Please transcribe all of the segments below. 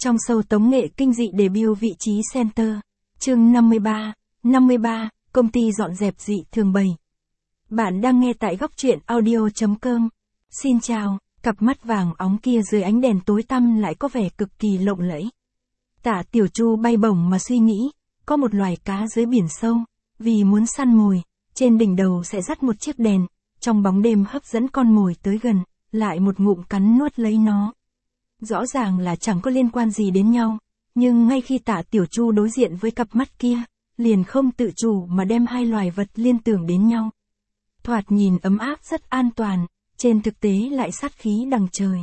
Trong show tống nghệ kinh dị debut vị trí center. Chương 53, công ty dọn dẹp dị thường bày. Bạn đang nghe tại góc truyện audio.com. Xin chào, cặp mắt vàng óng kia dưới ánh đèn tối tăm lại có vẻ cực kỳ lộng lẫy. Tạ Tiểu Chu bay bổng mà suy nghĩ, có một loài cá dưới biển sâu, vì muốn săn mồi, trên đỉnh đầu sẽ dắt một chiếc đèn, trong bóng đêm hấp dẫn con mồi tới gần, lại một ngụm cắn nuốt lấy nó. Rõ ràng là chẳng có liên quan gì đến nhau, nhưng ngay khi Tạ Tiểu Chu đối diện với cặp mắt kia, liền không tự chủ mà đem hai loài vật liên tưởng đến nhau. Thoạt nhìn ấm áp rất an toàn, trên thực tế lại sát khí đằng trời.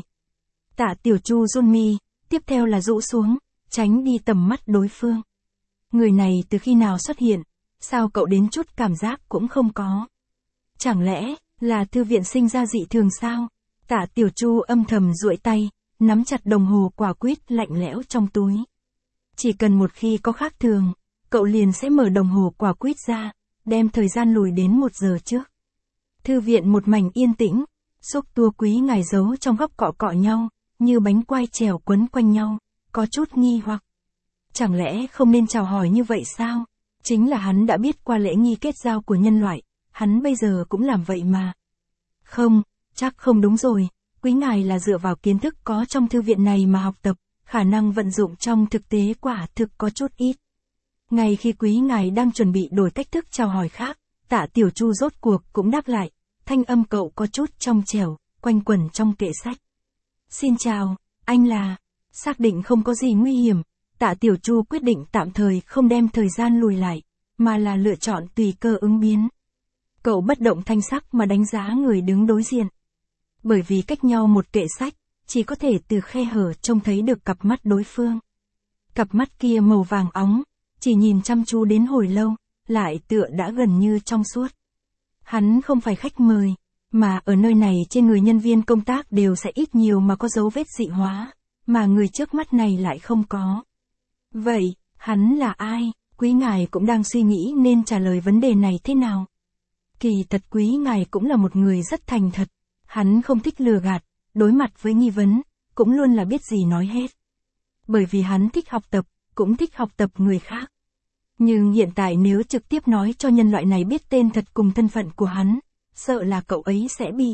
Tạ Tiểu Chu run mi, tiếp theo là rũ xuống, tránh đi tầm mắt đối phương. Người này từ khi nào xuất hiện, sao cậu đến chút cảm giác cũng không có? Chẳng lẽ là thư viện sinh ra dị thường sao? Tạ Tiểu Chu âm thầm duỗi tay, nắm chặt đồng hồ quả quýt lạnh lẽo trong túi. Chỉ cần một khi có khác thường, cậu liền sẽ mở đồng hồ quả quýt ra, đem thời gian lùi đến 1 giờ trước. Thư viện một mảnh yên tĩnh, xúc tua quý ngài giấu trong góc cọ nhau, như bánh quai trèo quấn quanh nhau, có chút nghi hoặc. Chẳng lẽ không nên chào hỏi như vậy sao? Chính là hắn đã biết qua lễ nghi kết giao của nhân loại, hắn bây giờ cũng làm vậy mà. Không, chắc không đúng rồi, quý ngài là dựa vào kiến thức có trong thư viện này mà học tập, khả năng vận dụng trong thực tế quả thực có chút ít. Ngay khi quý ngài đang chuẩn bị đổi cách thức chào hỏi khác, Tạ Tiểu Chu rốt cuộc cũng đáp lại, thanh âm cậu có chút trong trẻo, quanh quẩn trong kệ sách. Xin chào, anh là... Xác định không có gì nguy hiểm, Tạ Tiểu Chu quyết định tạm thời không đem thời gian lùi lại, mà là lựa chọn tùy cơ ứng biến. Cậu bất động thanh sắc mà đánh giá người đứng đối diện. Bởi vì cách nhau một kệ sách, chỉ có thể từ khe hở trông thấy được cặp mắt đối phương. Cặp mắt kia màu vàng óng, chỉ nhìn chăm chú đến hồi lâu, lại tựa đã gần như trong suốt. Hắn không phải khách mời, mà ở nơi này trên người nhân viên công tác đều sẽ ít nhiều mà có dấu vết dị hóa, mà người trước mắt này lại không có. Vậy, hắn là ai? Quý ngài cũng đang suy nghĩ nên trả lời vấn đề này thế nào. Kỳ thật quý ngài cũng là một người rất thành thật, hắn không thích lừa gạt, đối mặt với nghi vấn, cũng luôn là biết gì nói hết. Bởi vì hắn thích học tập, cũng thích học tập người khác. Nhưng hiện tại nếu trực tiếp nói cho nhân loại này biết tên thật cùng thân phận của hắn, sợ là cậu ấy sẽ bị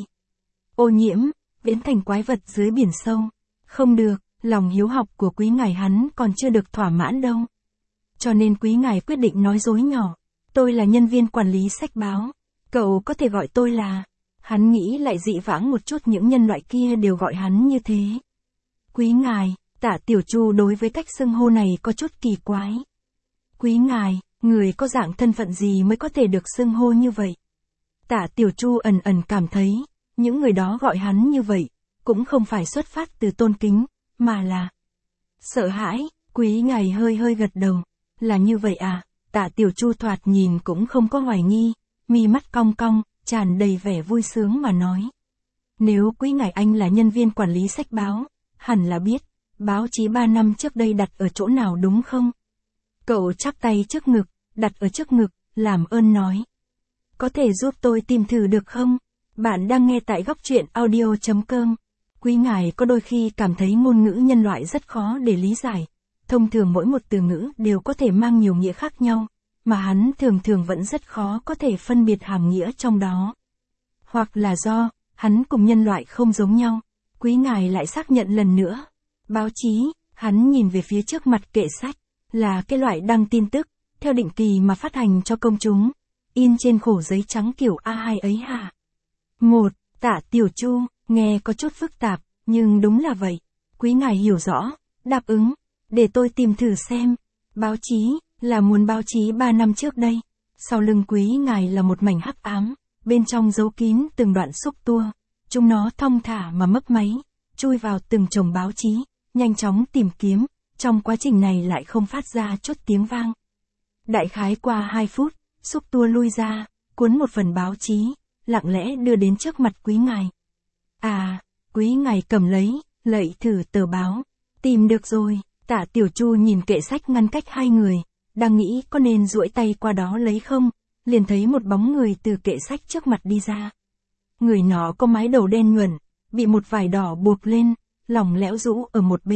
ô nhiễm, biến thành quái vật dưới biển sâu. Không được, lòng hiếu học của quý ngài hắn còn chưa được thỏa mãn đâu. Cho nên quý ngài quyết định nói dối nhỏ. Tôi là nhân viên quản lý sách báo. Cậu có thể gọi tôi là... Hắn nghĩ lại dị vãng một chút những nhân loại kia đều gọi hắn như thế. Quý ngài, Tạ Tiểu Chu đối với cách xưng hô này có chút kỳ quái. Quý ngài, người có dạng thân phận gì mới có thể được xưng hô như vậy? Tạ Tiểu Chu ẩn ẩn cảm thấy, những người đó gọi hắn như vậy, cũng không phải xuất phát từ tôn kính, mà là sợ hãi. Quý ngài hơi gật đầu. Là như vậy à? Tạ Tiểu Chu thoạt nhìn cũng không có hoài nghi, mi mắt cong cong, tràn đầy vẻ vui sướng mà nói. Nếu quý ngài anh là nhân viên quản lý sách báo, hẳn là biết, báo chí 3 năm trước đây đặt ở chỗ nào đúng không? Cậu chắp tay trước ngực, đặt ở trước ngực, làm ơn nói. Có thể giúp tôi tìm thử được không? Bạn đang nghe tại góc truyện audio.com. Quý ngài có đôi khi cảm thấy ngôn ngữ nhân loại rất khó để lý giải. Thông thường mỗi một từ ngữ đều có thể mang nhiều nghĩa khác nhau, mà hắn thường vẫn rất khó có thể phân biệt hàm nghĩa trong đó. Hoặc là do, hắn cùng nhân loại không giống nhau. Quý ngài lại xác nhận lần nữa. Báo chí, hắn nhìn về phía trước mặt kệ sách, là cái loại đăng tin tức, theo định kỳ mà phát hành cho công chúng, in trên khổ giấy trắng kiểu A2 ấy hả? Tạ Tiểu Chu, nghe có chút phức tạp, nhưng đúng là vậy. Quý ngài hiểu rõ, đáp ứng, để tôi tìm thử xem. Báo chí, là muốn báo chí 3 năm trước đây. Sau lưng quý ngài là một mảnh hắc ám, bên trong giấu kín từng đoạn xúc tua. Chúng nó thong thả mà mấp máy, chui vào từng chồng báo chí, nhanh chóng tìm kiếm, trong quá trình này lại không phát ra chút tiếng vang. Đại khái qua 2 phút, xúc tua lui ra, cuốn một phần báo chí, lặng lẽ đưa đến trước mặt quý ngài. À, quý ngài cầm lấy, lạy thử tờ báo. Tìm được rồi. Tạ Tiểu Chu nhìn kệ sách ngăn cách hai người, đang nghĩ có nên duỗi tay qua đó lấy không, liền thấy một bóng người từ kệ sách trước mặt đi ra. Người nó có mái đầu đen nhuận, bị một vải đỏ buộc lên, lỏng lẻo rũ ở một bên,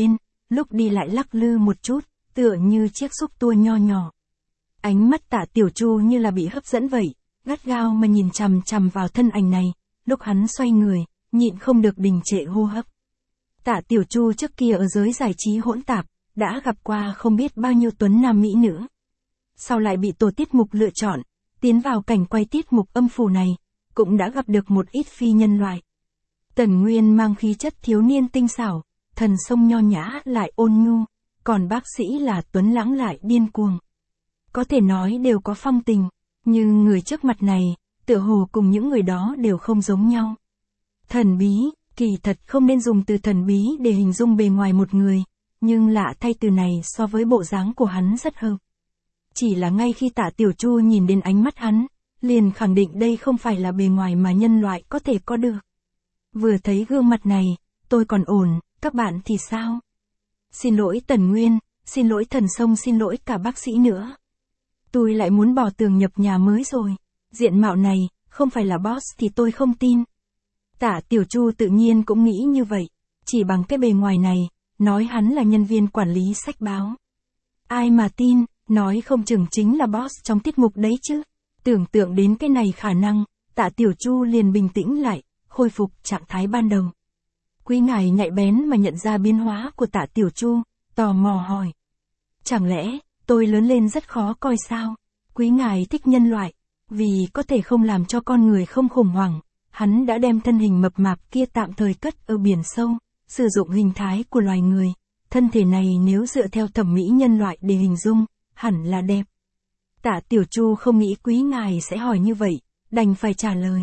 lúc đi lại lắc lư một chút, tựa như chiếc xúc tua nho nhỏ. Ánh mắt Tạ Tiểu Chu như là bị hấp dẫn vậy, gắt gao mà nhìn chằm chằm vào thân ảnh này, lúc hắn xoay người, nhịn không được đình trệ hô hấp. Tạ Tiểu Chu trước kia ở giới giải trí hỗn tạp, đã gặp qua không biết bao nhiêu tuấn nam mỹ nữ. Sau lại bị tổ tiết mục lựa chọn, tiến vào cảnh quay tiết mục âm phủ này, cũng đã gặp được một ít phi nhân loại. Tần Nguyên mang khí chất thiếu niên tinh xảo, thần sông nho nhã lại ôn nhu, còn bác sĩ là tuấn lãng lại điên cuồng. Có thể nói đều có phong tình, nhưng người trước mặt này, tựa hồ cùng những người đó đều không giống nhau. Thần bí, kỳ thật không nên dùng từ thần bí để hình dung bề ngoài một người, nhưng lạ thay từ này so với bộ dáng của hắn rất hợp. Chỉ là ngay khi Tạ Tiểu Chu nhìn đến ánh mắt hắn, liền khẳng định đây không phải là bề ngoài mà nhân loại có thể có được. Vừa thấy gương mặt này, tôi còn ổn, các bạn thì sao? Xin lỗi Tần Nguyên, xin lỗi thần sông, xin lỗi cả bác sĩ nữa. Tôi lại muốn bỏ tường nhập nhà mới rồi. Diện mạo này, không phải là boss thì tôi không tin. Tạ Tiểu Chu tự nhiên cũng nghĩ như vậy. Chỉ bằng cái bề ngoài này, nói hắn là nhân viên quản lý sách báo. Ai mà tin, nói không chừng chính là boss trong tiết mục đấy chứ. Tưởng tượng đến cái này khả năng, Tạ Tiểu Chu liền bình tĩnh lại, khôi phục trạng thái ban đầu. Quý ngài nhạy bén mà nhận ra biến hóa của Tạ Tiểu Chu, tò mò hỏi. Chẳng lẽ, tôi lớn lên rất khó coi sao? Quý ngài thích nhân loại, vì có thể không làm cho con người không khủng hoảng, hắn đã đem thân hình mập mạp kia tạm thời cất ở biển sâu, sử dụng hình thái của loài người. Thân thể này nếu dựa theo thẩm mỹ nhân loại để hình dung, hẳn là đẹp. Tạ Tiểu Chu không nghĩ quý ngài sẽ hỏi như vậy, đành phải trả lời.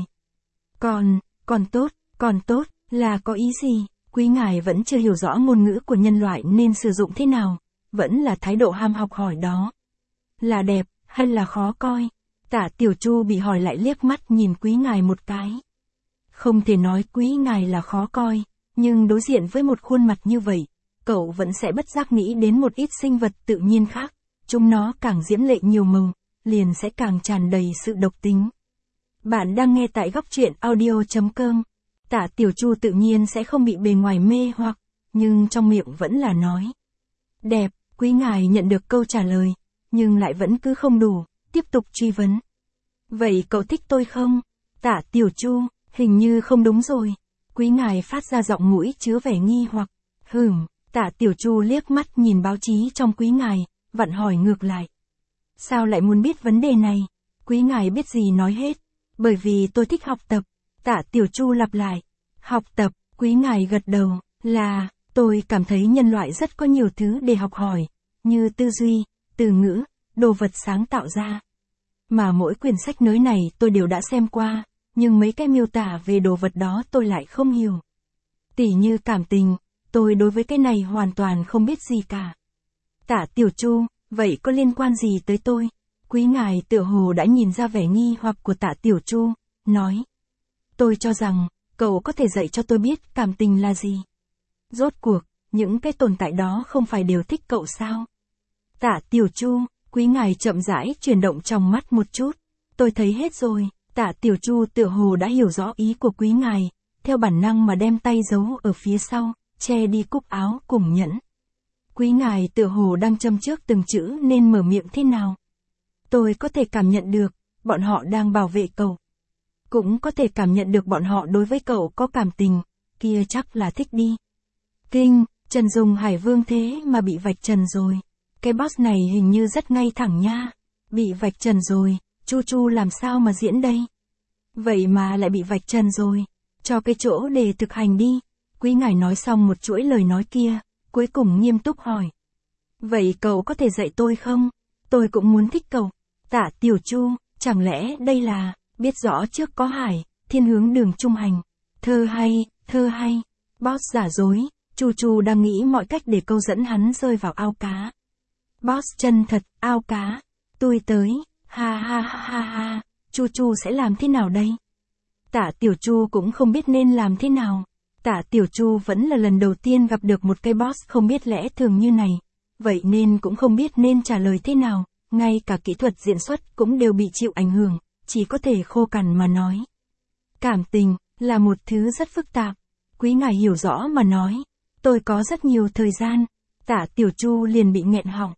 Còn tốt, là có ý gì? Quý ngài vẫn chưa hiểu rõ ngôn ngữ của nhân loại nên sử dụng thế nào, vẫn là thái độ ham học hỏi đó. Là đẹp, hay là khó coi? Tạ Tiểu Chu bị hỏi lại liếc mắt nhìn quý ngài một cái. Không thể nói quý ngài là khó coi, nhưng đối diện với một khuôn mặt như vậy, cậu vẫn sẽ bất giác nghĩ đến một ít sinh vật tự nhiên khác. Chúng nó càng diễm lệ nhiều màu, liền sẽ càng tràn đầy sự độc tính. Bạn đang nghe tại góc truyện audio.com. Tạ Tiểu Chu tự nhiên sẽ không bị bề ngoài mê hoặc, nhưng trong miệng vẫn là nói. Đẹp, quý ngài nhận được câu trả lời, nhưng lại vẫn cứ không đủ, tiếp tục truy vấn. Vậy cậu thích tôi không? Tạ Tiểu Chu, hình như không đúng rồi. Quý ngài phát ra giọng mũi chứa vẻ nghi hoặc. Tạ Tiểu Chu liếc mắt nhìn báo chí trong quý ngài, vặn hỏi ngược lại. Sao lại muốn biết vấn đề này? Quý ngài biết gì nói hết. Bởi vì tôi thích học tập. Tạ Tiểu Chu lặp lại. Học tập, quý ngài gật đầu, là, tôi cảm thấy nhân loại rất có nhiều thứ để học hỏi, như tư duy, từ ngữ, đồ vật sáng tạo ra. Mà mỗi quyển sách nới này tôi đều đã xem qua, nhưng mấy cái miêu tả về đồ vật đó tôi lại không hiểu. Tỉ như cảm tình, tôi đối với cái này hoàn toàn không biết gì cả. Tạ Tiểu Chu, vậy có liên quan gì tới tôi? Quý ngài tựa hồ đã nhìn ra vẻ nghi hoặc của Tạ Tiểu Chu, nói. Tôi cho rằng, cậu có thể dạy cho tôi biết cảm tình là gì. Rốt cuộc, những cái tồn tại đó không phải đều thích cậu sao? Tạ Tiểu Chu, quý ngài chậm rãi chuyển động trong mắt một chút. Tôi thấy hết rồi. Tạ Tiểu Chu tựa hồ đã hiểu rõ ý của quý ngài, theo bản năng mà đem tay giấu ở phía sau, che đi cúc áo cùng nhẫn. Quý ngài tựa hồ đang châm trước từng chữ nên mở miệng thế nào. Tôi có thể cảm nhận được, bọn họ đang bảo vệ cậu. Cũng có thể cảm nhận được bọn họ đối với cậu có cảm tình, kia chắc là thích đi. Kinh, Trần Dùng Hải Vương thế mà bị vạch trần rồi. Cái boss này hình như rất ngay thẳng nha. Bị vạch trần rồi, Chu Chu làm sao mà diễn đây? Vậy mà lại bị vạch trần rồi. Cho cái chỗ để thực hành đi. Quý ngài nói xong một chuỗi lời nói kia, cuối cùng nghiêm túc hỏi. Vậy cậu có thể dạy tôi không? Tôi cũng muốn thích cậu. Tạ Tiểu Chu, chẳng lẽ đây là, biết rõ trước có hải, thiên hướng đường trung hành. Thơ hay. Boss giả dối, Chu Chu đang nghĩ mọi cách để câu dẫn hắn rơi vào ao cá. Boss chân thật, ao cá. Tôi tới, ha, Chu Chu sẽ làm thế nào đây? Tạ Tiểu Chu cũng không biết nên làm thế nào. Tạ Tiểu Chu vẫn là lần đầu tiên gặp được một cái boss không biết lẽ thường như này. Vậy nên cũng không biết nên trả lời thế nào, ngay cả kỹ thuật diễn xuất cũng đều bị chịu ảnh hưởng, chỉ có thể khô cằn mà nói. Cảm tình, là một thứ rất phức tạp. Quý ngài hiểu rõ mà nói. Tôi có rất nhiều thời gian. Tạ Tiểu Chu liền bị nghẹn họng.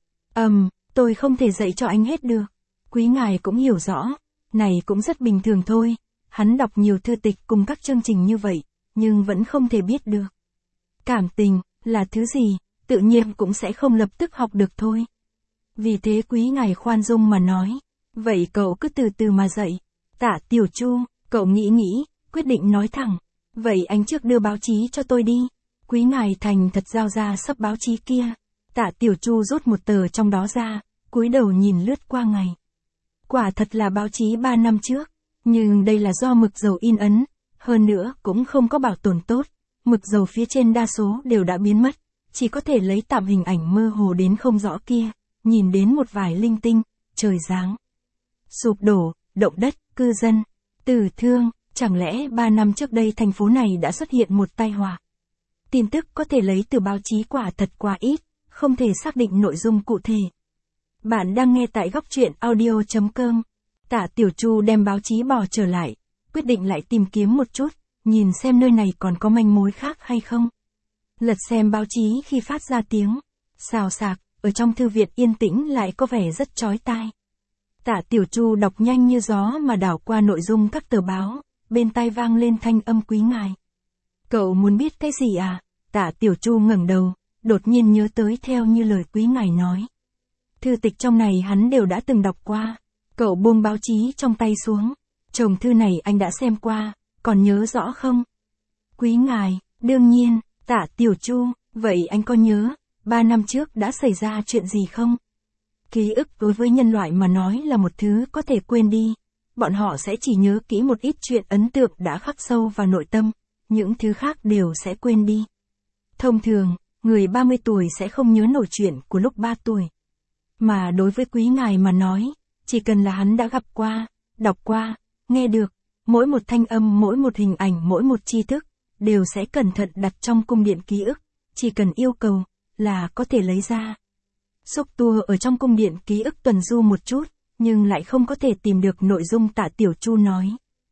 Tôi không thể dạy cho anh hết được. Quý ngài cũng hiểu rõ, này cũng rất bình thường thôi. Hắn đọc nhiều thư tịch cùng các chương trình như vậy, nhưng vẫn không thể biết được. Cảm tình, là thứ gì, tự nhiên cũng sẽ không lập tức học được thôi. Vì thế quý ngài khoan dung mà nói, vậy cậu cứ từ từ mà dạy. Tạ Tiểu Chu, cậu nghĩ, quyết định nói thẳng. Vậy anh trước đưa báo chí cho tôi đi. Quý ngài thành thật giao ra sấp báo chí kia. Tạ Tiểu Chu rút một tờ trong đó ra, cúi đầu nhìn lướt qua ngày. Quả thật là báo chí 3 năm trước, nhưng đây là do mực dầu in ấn, hơn nữa cũng không có bảo tồn tốt, mực dầu phía trên đa số đều đã biến mất, chỉ có thể lấy tạm hình ảnh mơ hồ đến không rõ kia, nhìn đến một vài linh tinh, trời giáng, sụp đổ, động đất, cư dân, tử thương, chẳng lẽ 3 năm trước đây thành phố này đã xuất hiện một tai họa. Tin tức có thể lấy từ báo chí quả thật quá ít, không thể xác định nội dung cụ thể. Bạn đang nghe tại góc truyện audio.com. Tạ Tiểu Chu đem báo chí bỏ trở lại, quyết định lại tìm kiếm một chút, nhìn xem nơi này còn có manh mối khác hay không. Lật xem báo chí khi phát ra tiếng xào xạc, ở trong thư viện yên tĩnh lại có vẻ rất chói tai. Tạ Tiểu Chu đọc nhanh như gió mà đảo qua nội dung các tờ báo, bên tai vang lên thanh âm quý ngài. Cậu muốn biết cái gì à? Tạ Tiểu Chu ngẩng đầu, đột nhiên nhớ tới theo như lời quý ngài nói. Thư tịch trong này hắn đều đã từng đọc qua. Cậu buông báo chí trong tay xuống. Chồng thư này anh đã xem qua, còn nhớ rõ không? Quý ngài, đương nhiên. Tạ Tiểu Chu, vậy anh có nhớ, 3 năm trước đã xảy ra chuyện gì không? Ký ức đối với nhân loại mà nói là một thứ có thể quên đi. Bọn họ sẽ chỉ nhớ kỹ một ít chuyện ấn tượng đã khắc sâu vào nội tâm, những thứ khác đều sẽ quên đi. Thông thường, người 30 tuổi sẽ không nhớ nổi chuyện của lúc 3 tuổi. Mà đối với quý ngài mà nói, chỉ cần là hắn đã gặp qua, đọc qua, nghe được, mỗi một thanh âm, mỗi một hình ảnh, mỗi một tri thức, đều sẽ cẩn thận đặt trong cung điện ký ức, chỉ cần yêu cầu, là có thể lấy ra. Xúc tua ở trong cung điện ký ức tuần du một chút, nhưng lại không có thể tìm được nội dung Tạ Tiểu Chu nói.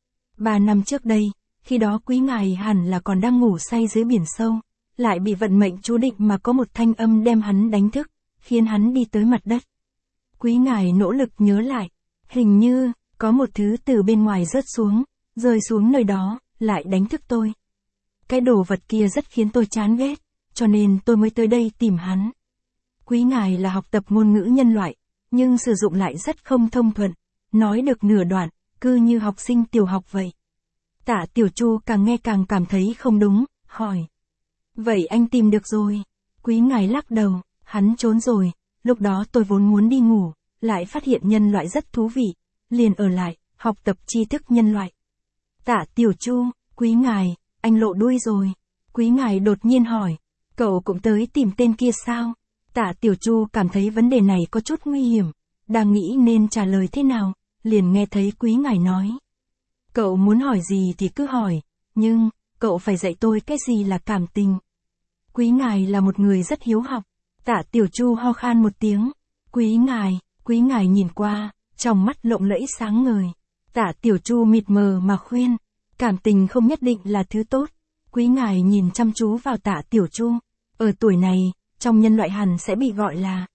3 năm trước đây, khi đó quý ngài hẳn là còn đang ngủ say dưới biển sâu, lại bị vận mệnh chú định mà có một thanh âm đem hắn đánh thức, khiến hắn đi tới mặt đất. Quý ngài nỗ lực nhớ lại, hình như, có một thứ từ bên ngoài rớt xuống, rơi xuống nơi đó, lại đánh thức tôi. Cái đồ vật kia rất khiến tôi chán ghét, cho nên tôi mới tới đây tìm hắn. Quý ngài là học tập ngôn ngữ nhân loại, nhưng sử dụng lại rất không thông thuận, nói được nửa đoạn, cứ như học sinh tiểu học vậy. Tạ Tiểu Chu càng nghe càng cảm thấy không đúng, hỏi. Vậy anh tìm được rồi. Quý ngài lắc đầu, hắn trốn rồi, lúc đó tôi vốn muốn đi ngủ, lại phát hiện nhân loại rất thú vị, liền ở lại, học tập tri thức nhân loại. Tạ Tiểu Chu, quý ngài, anh lộ đuôi rồi. Quý ngài đột nhiên hỏi, cậu cũng tới tìm tên kia sao? Tạ Tiểu Chu cảm thấy vấn đề này có chút nguy hiểm, đang nghĩ nên trả lời thế nào, liền nghe thấy quý ngài nói. Cậu muốn hỏi gì thì cứ hỏi, nhưng, cậu phải dạy tôi cái gì là cảm tình. Quý ngài là một người rất hiếu học. Tạ Tiểu Chu ho khan một tiếng. Quý ngài nhìn qua, trong mắt lộng lẫy sáng ngời. Tạ Tiểu Chu mịt mờ mà khuyên, cảm tình không nhất định là thứ tốt. Quý ngài nhìn chăm chú vào Tạ Tiểu Chu. Ở tuổi này, trong nhân loại hẳn sẽ bị gọi là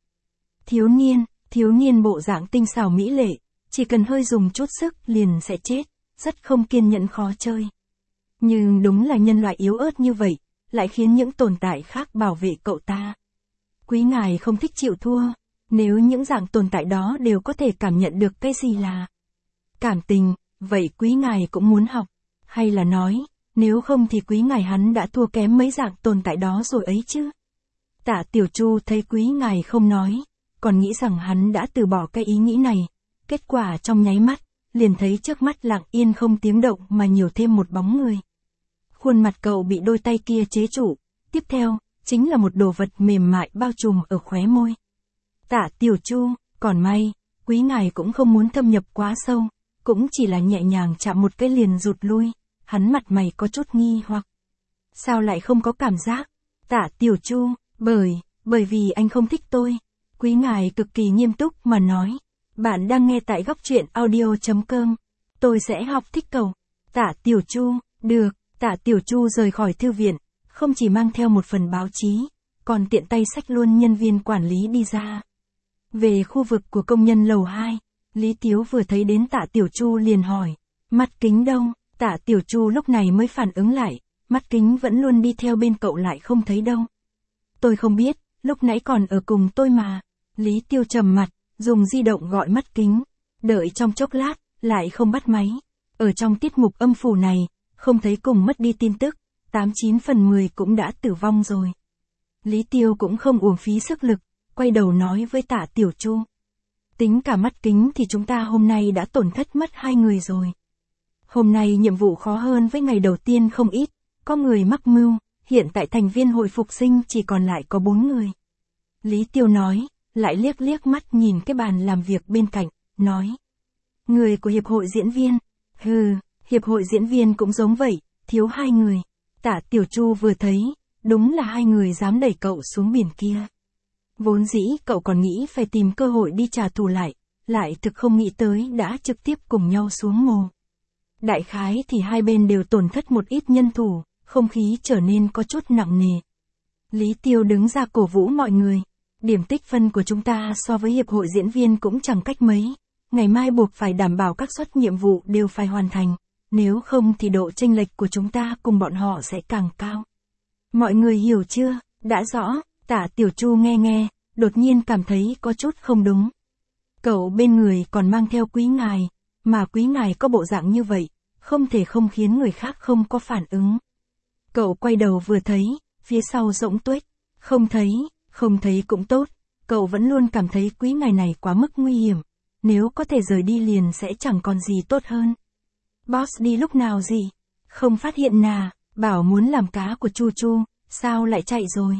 thiếu niên bộ dạng tinh xảo mỹ lệ, chỉ cần hơi dùng chút sức liền sẽ chết, rất không kiên nhẫn khó chơi. Nhưng đúng là nhân loại yếu ớt như vậy, lại khiến những tồn tại khác bảo vệ cậu ta. Quý ngài không thích chịu thua, nếu những dạng tồn tại đó đều có thể cảm nhận được cái gì là cảm tình, vậy quý ngài cũng muốn học, hay là nói, nếu không thì quý ngài hắn đã thua kém mấy dạng tồn tại đó rồi ấy chứ. Tạ Tiểu Chu thấy quý ngài không nói, còn nghĩ rằng hắn đã từ bỏ cái ý nghĩ này, kết quả trong nháy mắt, liền thấy trước mắt lặng yên không tiếng động mà nhiều thêm một bóng người. Khuôn mặt cậu bị đôi tay kia chế trụ, tiếp theo, chính là một đồ vật mềm mại bao trùm ở khóe môi. Tạ Tiểu Chu, còn may, quý ngài cũng không muốn thâm nhập quá sâu, cũng chỉ là nhẹ nhàng chạm một cái liền rụt lui, hắn mặt mày có chút nghi hoặc. Sao lại không có cảm giác? Tạ Tiểu Chu, bởi vì anh không thích tôi. Quý ngài cực kỳ nghiêm túc mà nói. Bạn đang nghe tại góc truyện audio.com. Tôi sẽ học thích cậu. Tạ Tiểu Chu, được. Tạ Tiểu Chu rời khỏi thư viện, không chỉ mang theo một phần báo chí, còn tiện tay xách luôn nhân viên quản lý đi ra. Về khu vực của công nhân lầu 2, Lý Tiếu vừa thấy đến Tạ Tiểu Chu liền hỏi, mắt kính đâu? Tạ Tiểu Chu lúc này mới phản ứng lại, mắt kính vẫn luôn đi theo bên cậu lại không thấy đâu. Tôi không biết, lúc nãy còn ở cùng tôi mà. Lý Tiêu trầm mặt, dùng di động gọi mắt kính, đợi trong chốc lát, lại không bắt máy. Ở trong tiết mục âm phủ này, không thấy cùng mất đi tin tức, 89 phần 10 cũng đã tử vong rồi. Lý Tiêu cũng không uổng phí sức lực, quay đầu nói với Tạ Tiểu Chu. Tính cả mắt kính thì chúng ta hôm nay đã tổn thất mất 2 người rồi. Hôm nay nhiệm vụ khó hơn với ngày đầu tiên không ít, có người mắc mưu, hiện tại thành viên hội phục sinh chỉ còn lại có 4 người. Lý Tiêu nói, lại liếc liếc mắt nhìn cái bàn làm việc bên cạnh, nói. Người của hiệp hội diễn viên, hiệp hội diễn viên cũng giống vậy, thiếu 2 người. Tạ Tiểu Chu vừa thấy, đúng là 2 người dám đẩy cậu xuống biển kia. Vốn dĩ cậu còn nghĩ phải tìm cơ hội đi trả thù lại thực không nghĩ tới đã trực tiếp cùng nhau xuống mồ. Đại khái thì hai bên đều tổn thất một ít nhân thủ, không khí trở nên có chút nặng nề. Lý Tiêu đứng ra cổ vũ mọi người. Điểm tích phân của chúng ta so với hiệp hội diễn viên cũng chẳng cách mấy. Ngày mai buộc phải đảm bảo các suất nhiệm vụ đều phải hoàn thành. Nếu không thì độ chênh lệch của chúng ta cùng bọn họ sẽ càng cao. Mọi người hiểu chưa? Đã rõ. Tạ Tiểu Chu nghe, đột nhiên cảm thấy có chút không đúng. Cậu bên người còn mang theo quý ngài, mà quý ngài có bộ dạng như vậy, không thể không khiến người khác không có phản ứng. Cậu quay đầu vừa thấy, phía sau rỗng tuếch, không thấy cũng tốt, cậu vẫn luôn cảm thấy quý ngài này quá mức nguy hiểm, nếu có thể rời đi liền sẽ chẳng còn gì tốt hơn. Boss đi lúc nào gì? Không phát hiện bảo muốn làm cá của Chu Chu, sao lại chạy rồi?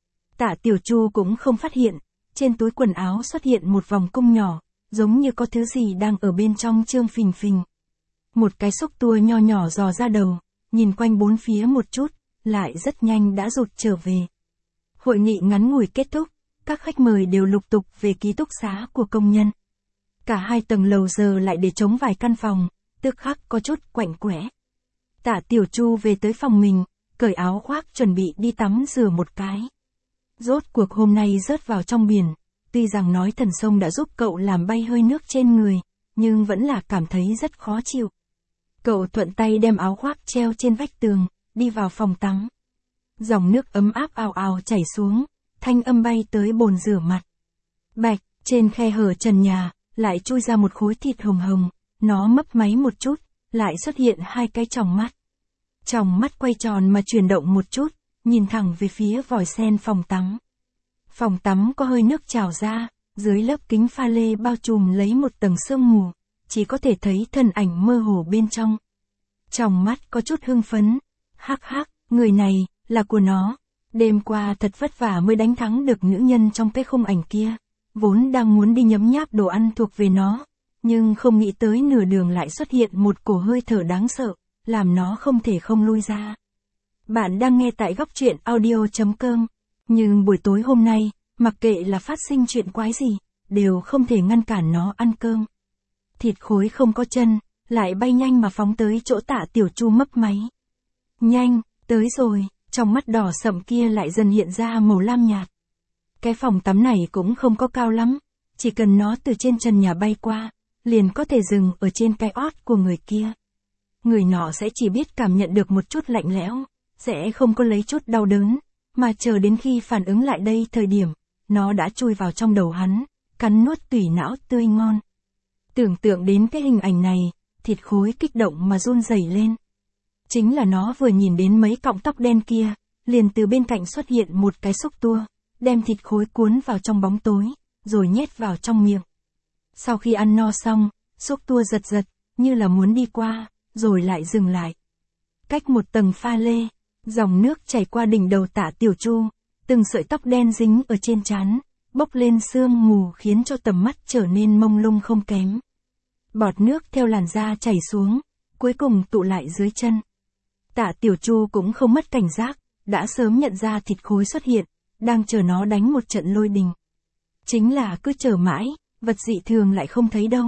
Tạ Tiểu Chu cũng không phát hiện, trên túi quần áo xuất hiện một vòng cung nhỏ, giống như có thứ gì đang ở bên trong trương phình phình. Một cái xúc tua nho nhỏ dò ra đầu, nhìn quanh bốn phía một chút, lại rất nhanh đã rụt trở về. Hội nghị ngắn ngủi kết thúc, các khách mời đều lục tục về ký túc xá của công nhân. Cả 2 tầng lầu giờ lại để trống vài căn phòng, tức khắc có chút quạnh quẽ. Tạ Tiểu Chu về tới phòng mình, cởi áo khoác chuẩn bị đi tắm rửa một cái. Rốt cuộc hôm nay rớt vào trong biển, tuy rằng nói thần sông đã giúp cậu làm bay hơi nước trên người, nhưng vẫn là cảm thấy rất khó chịu. Cậu thuận tay đem áo khoác treo trên vách tường, đi vào phòng tắm. Dòng nước ấm áp ào ào chảy xuống, thanh âm bay tới bồn rửa mặt. Bạch, trên khe hở trần nhà, lại chui ra một khối thịt hồng hồng, nó mấp máy một chút, lại xuất hiện 2 cái tròng mắt. Tròng mắt quay tròn mà chuyển động một chút, nhìn thẳng về phía vòi sen phòng tắm. Phòng tắm có hơi nước trào ra, dưới lớp kính pha lê bao trùm lấy một tầng sương mù, chỉ có thể thấy thân ảnh mơ hồ bên trong. Tròng mắt có chút hưng phấn, hắc, người này, là của nó. Đêm qua thật vất vả mới đánh thắng được nữ nhân trong cái khung ảnh kia, vốn đang muốn đi nhấm nháp đồ ăn thuộc về nó, nhưng không nghĩ tới nửa đường lại xuất hiện một cổ hơi thở đáng sợ, làm nó không thể không lui ra. Bạn đang nghe tại góc truyện audio.com, nhưng buổi tối hôm nay, mặc kệ là phát sinh chuyện quái gì, đều không thể ngăn cản nó ăn cơm. Thịt khối không có chân, lại bay nhanh mà phóng tới chỗ Tạ Tiểu Chu mấp máy. Nhanh, tới rồi, trong mắt đỏ sậm kia lại dần hiện ra màu lam nhạt. Cái phòng tắm này cũng không có cao lắm, chỉ cần nó từ trên trần nhà bay qua, liền có thể dừng ở trên cái ót của người kia. Người nọ sẽ chỉ biết cảm nhận được một chút lạnh lẽo, sẽ không có lấy chút đau đớn, mà chờ đến khi phản ứng lại đây thời điểm, nó đã chui vào trong đầu hắn, cắn nuốt tủy não tươi ngon. Tưởng tượng đến cái hình ảnh này, thịt khối kích động mà run rẩy lên. Chính là nó vừa nhìn đến mấy cọng tóc đen kia, liền từ bên cạnh xuất hiện một cái xúc tua, đem thịt khối cuốn vào trong bóng tối, rồi nhét vào trong miệng. Sau khi ăn no xong, xúc tua giật, như là muốn đi qua, rồi lại dừng lại. Cách một tầng pha lê, dòng nước chảy qua đỉnh đầu Tạ Tiểu Chu, từng sợi tóc đen dính ở trên trán, bốc lên sương mù khiến cho tầm mắt trở nên mông lung không kém. Bọt nước theo làn da chảy xuống, cuối cùng tụ lại dưới chân. Tạ Tiểu Chu cũng không mất cảnh giác, đã sớm nhận ra thịt khối xuất hiện, đang chờ nó đánh một trận lôi đình. Chính là cứ chờ mãi, vật dị thường lại không thấy đâu.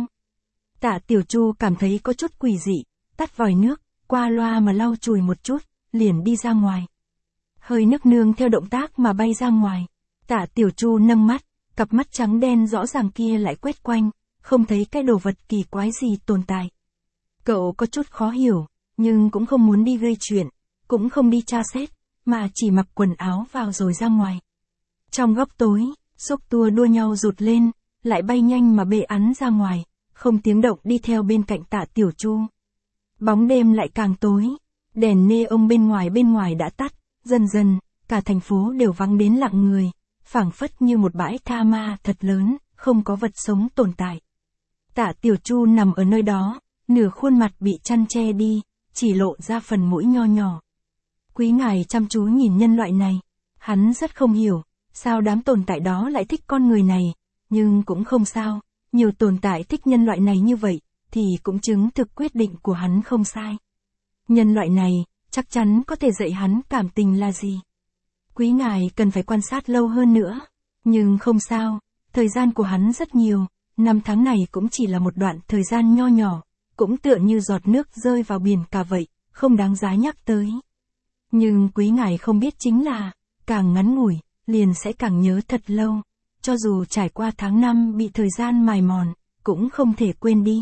Tạ Tiểu Chu cảm thấy có chút quỷ dị, tắt vòi nước, qua loa mà lau chùi một chút, liền đi ra ngoài. hơi nước nương theo động tác mà bay ra ngoài. Tạ Tiểu Chu nâng mắt, cặp mắt trắng đen rõ ràng kia lại quét quanh, không thấy cái đồ vật kỳ quái gì tồn tại. Cậu có chút khó hiểu, nhưng cũng không muốn đi gây chuyện, cũng không đi tra xét, mà chỉ mặc quần áo vào rồi ra ngoài. Trong góc tối, xúc tua đua nhau rụt lên, lại bay nhanh mà bê ắn ra ngoài, không tiếng động đi theo bên cạnh Tạ Tiểu Chu. Bóng đêm lại càng tối, đèn neon bên ngoài đã tắt, dần dần, cả thành phố đều vắng đến lặng người, phảng phất như một bãi tha ma thật lớn, không có vật sống tồn tại. Tạ Tiểu Chu nằm ở nơi đó, nửa khuôn mặt bị chăn che đi, chỉ lộ ra phần mũi nho nhỏ. Quý ngài chăm chú nhìn nhân loại này, hắn rất không hiểu, sao đám tồn tại đó lại thích con người này, nhưng cũng không sao, nhiều tồn tại thích nhân loại này như vậy, thì cũng chứng thực quyết định của hắn không sai. Nhân loại này, chắc chắn có thể dạy hắn cảm tình là gì. Quý ngài cần phải quan sát lâu hơn nữa, nhưng không sao, thời gian của hắn rất nhiều, 5 tháng này cũng chỉ là một đoạn thời gian nho nhỏ, cũng tựa như giọt nước rơi vào biển cả vậy, không đáng giá nhắc tới. Nhưng quý ngài không biết chính là, càng ngắn ngủi, liền sẽ càng nhớ thật lâu, cho dù trải qua tháng năm bị thời gian mài mòn, cũng không thể quên đi.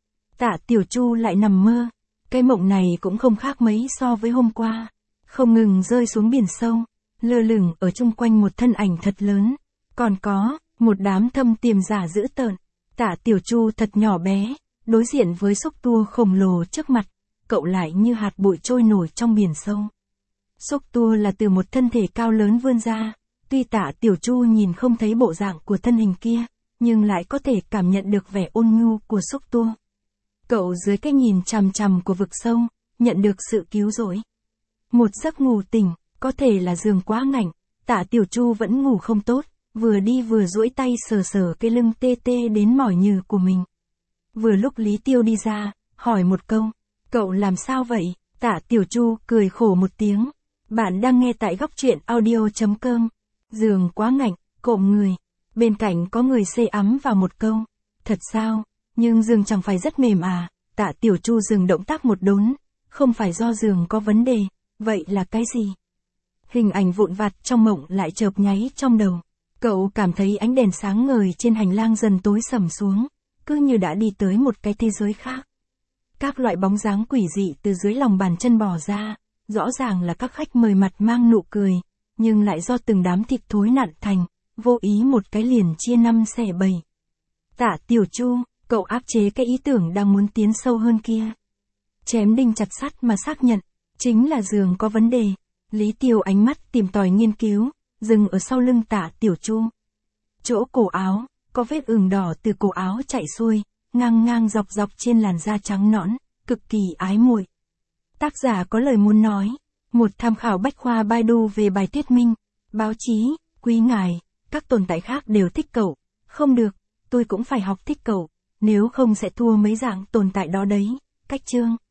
Tạ Tiểu Chu lại nằm mơ, cái mộng này cũng không khác mấy so với hôm qua, không ngừng rơi xuống biển sâu, lơ lửng ở chung quanh một thân ảnh thật lớn, còn có một đám thâm tiềm giả dữ tợn. Tạ Tiểu Chu thật nhỏ bé, đối diện với xúc tua khổng lồ trước mặt, cậu lại như hạt bụi trôi nổi trong biển sâu. Xúc tua là từ một thân thể cao lớn vươn ra, tuy Tạ Tiểu Chu nhìn không thấy bộ dạng của thân hình kia, nhưng lại có thể cảm nhận được vẻ ôn nhu của xúc tua. Cậu dưới cái nhìn chằm chằm của vực sâu, nhận được sự cứu rỗi. Một giấc ngủ tỉnh, có thể là giường quá ngạnh, Tạ Tiểu Chu vẫn ngủ không tốt, vừa đi vừa duỗi tay sờ sờ cái lưng tê tê đến mỏi nhừ của mình. Vừa lúc Lý Tiêu đi ra, hỏi một câu, cậu làm sao vậy? Tạ Tiểu Chu cười khổ một tiếng. Bạn đang nghe tại góc truyện audio.com. Giường quá ngạnh, cộm người. Bên cạnh có người xê ắm vào một câu. Thật sao? Nhưng giường chẳng phải rất mềm à? Tạ Tiểu Chu dừng động tác một đốn. Không phải do giường có vấn đề, vậy là cái gì? Hình ảnh vụn vặt trong mộng lại chợp nháy trong đầu. Cậu cảm thấy ánh đèn sáng ngời trên hành lang dần tối sầm xuống, cứ như đã đi tới một cái thế giới khác. Các loại bóng dáng quỷ dị từ dưới lòng bàn chân bò ra, rõ ràng là các khách mời mặt mang nụ cười, nhưng lại do từng đám thịt thối nặn thành, vô ý một cái liền chia 5 xẻ 7. Tạ Tiểu Chu, cậu áp chế cái ý tưởng đang muốn tiến sâu hơn kia. Chém đinh chặt sắt mà xác nhận, chính là giường có vấn đề. Lý Tiêu ánh mắt tìm tòi nghiên cứu, dừng ở sau lưng Tạ Tiểu Chu. Chỗ cổ áo, có vết ửng đỏ từ cổ áo chạy xuôi, ngang ngang dọc dọc trên làn da trắng nõn, cực kỳ ái muội. Tác giả có lời muốn nói, một tham khảo bách khoa Baidu về bài thuyết minh, báo chí, quý ngài, các tồn tại khác đều thích cậu, không được, tôi cũng phải học thích cậu, nếu không sẽ thua mấy dạng tồn tại đó đấy, cách chương.